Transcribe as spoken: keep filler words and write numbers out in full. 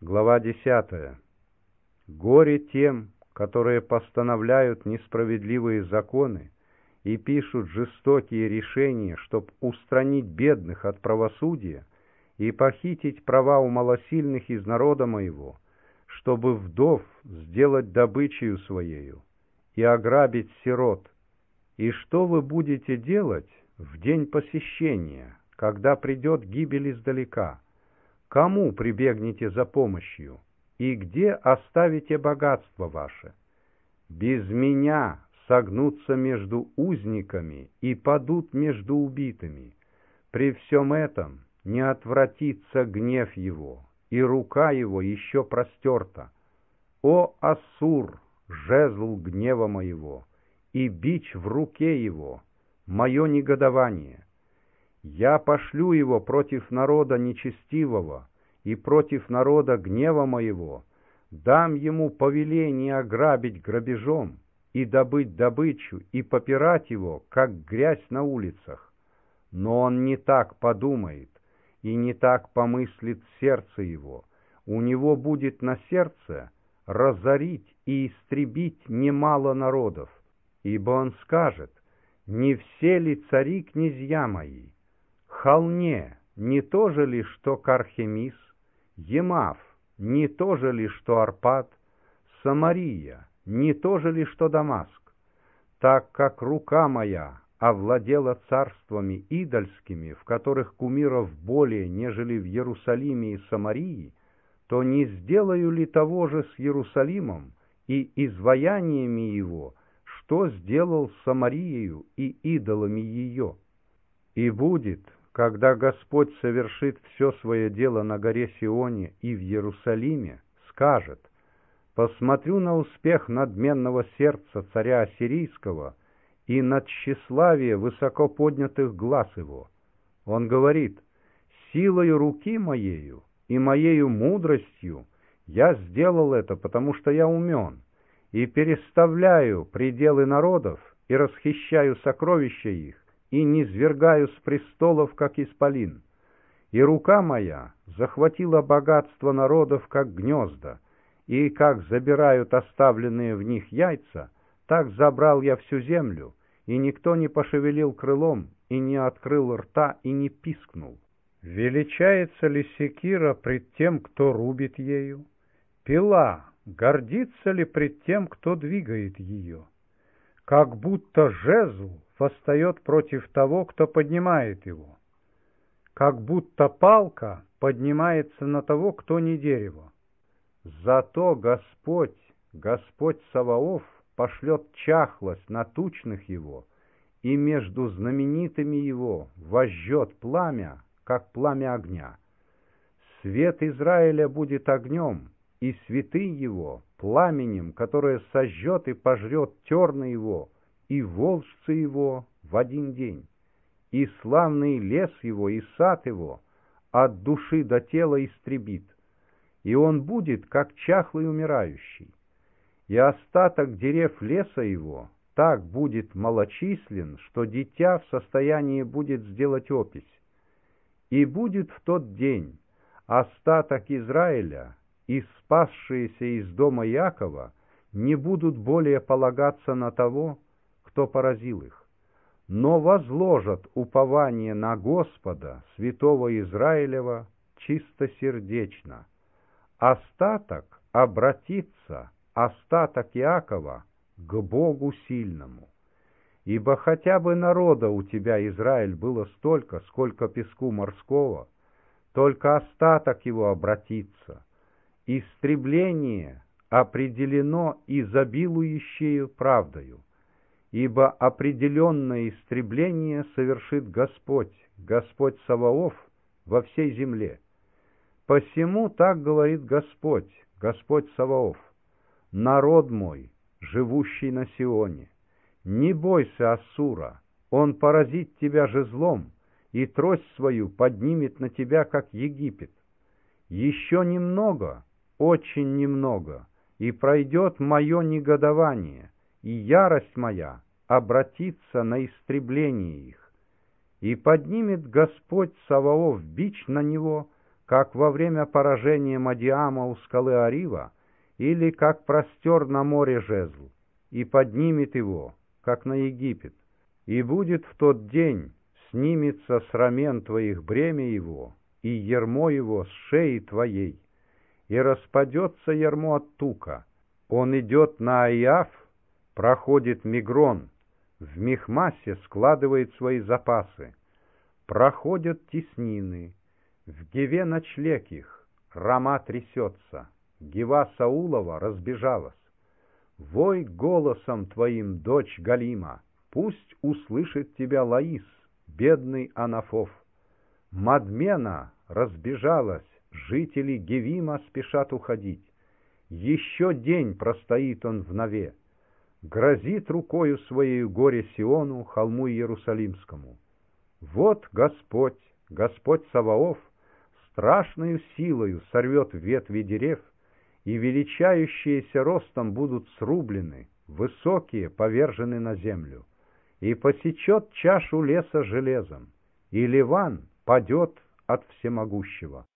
Глава десятая. Горе тем, которые постановляют несправедливые законы и пишут жестокие решения, чтоб устранить бедных от правосудия и похитить права у малосильных из народа моего, чтобы вдов сделать добычею своею и ограбить сирот. И что вы будете делать в день посещения, когда придет гибель издалека? Кому прибегнете за помощью? И где оставите богатство ваше? Без меня согнутся между узниками и падут между убитыми. При всем этом не отвратится гнев его, и рука его еще простерта. О, Ассур, жезл гнева моего, и бич в руке его, мое негодование! Я пошлю его против народа нечестивого и против народа гнева моего, дам ему повеление ограбить грабежом и добыть добычу и попирать его, как грязь на улицах. Но он не так подумает и не так помыслит сердце его. У него будет на сердце разорить и истребить немало народов, ибо он скажет: не все ли цари князья мои? Холне не то же ли, что Кархемис, Емав не то же ли, что Арпад, Самария не то же ли, что Дамаск? Так как рука моя овладела царствами идольскими, в которых кумиров более, нежели в Иерусалиме и Самарии, то не сделаю ли того же с Иерусалимом и изваяниями его, что сделал с Самариею и идолами ее? И будет, когда Господь совершит все свое дело на горе Сионе и в Иерусалиме, скажет: посмотрю на успех надменного сердца царя Ассирийского и на тщеславие высоко поднятых глаз его. Он говорит: силою руки моею и моею мудростью я сделал это, потому что я умен, и переставляю пределы народов, и расхищаю сокровища их, и низвергаю с престолов, как исполин. И рука моя захватила богатство народов, как гнезда, и как забирают оставленные в них яйца, так забрал я всю землю, и никто не пошевелил крылом, и не открыл рта, и не пискнул. Величается ли секира пред тем, кто рубит ею? Пила гордится ли пред тем, кто двигает ее? Как будто жезл восстает против того, кто поднимает его, как будто палка поднимается на того, кто не дерево. Зато Господь, Господь Саваоф, пошлет чахлость на тучных его, и между знаменитыми его возжжет пламя, как пламя огня. Свет Израиля будет огнем, и святый его пламенем, которое сожжет и пожрет терны его, и волжцы его в один день, и славный лес его, и сад его от души до тела истребит, и он будет, как чахлый умирающий, и остаток дерев леса его так будет малочислен, что дитя в состоянии будет сделать опись. И будет в тот день остаток Израиля и спасшиеся из дома Иакова не будут более полагаться на того, кто поразил их, но возложат упование на Господа, святого Израилева, чистосердечно. Остаток обратится, остаток Иакова, к Богу сильному. Ибо хотя бы народа у тебя, Израиль, было столько, сколько песку морского, только остаток его обратится. Истребление определено изобилующею правдою. Ибо определенное истребление совершит Господь, Господь Саваоф, во всей земле. Посему так говорит Господь, Господь Саваоф: народ мой, живущий на Сионе, не бойся Ассура, он поразит тебя жезлом, и трость свою поднимет на тебя, как Египет. Еще немного, очень немного, и пройдет мое негодование, и ярость моя обратится на истребление их. И поднимет Господь Саваоф бич на него, как во время поражения Мадиама у скалы Арива, или как простер на море жезл, и поднимет его, как на Египет, и будет в тот день, снимется с рамен твоих бремя его, и ярмо его с шеи твоей, и распадется ярмо от тука. Он идет на Аиаф, проходит Мигрон, в Михмасе складывает свои запасы, проходят теснины, в Геве ночлег их, Рама трясется, Гева Саулова разбежалась. Вой голосом твоим, дочь Галима, пусть услышит тебя Лаис, бедный Анафов. Мадмена разбежалась, жители Гевима спешат уходить. Еще день простоит он в Нове, грозит рукою своею горе Сиону, холму Иерусалимскому. Вот Господь, Господь Саваоф, страшною силою сорвет ветви дерев, и величающиеся ростом будут срублены, высокие повержены на землю, и посечет чашу леса железом, и Ливан падет от всемогущего.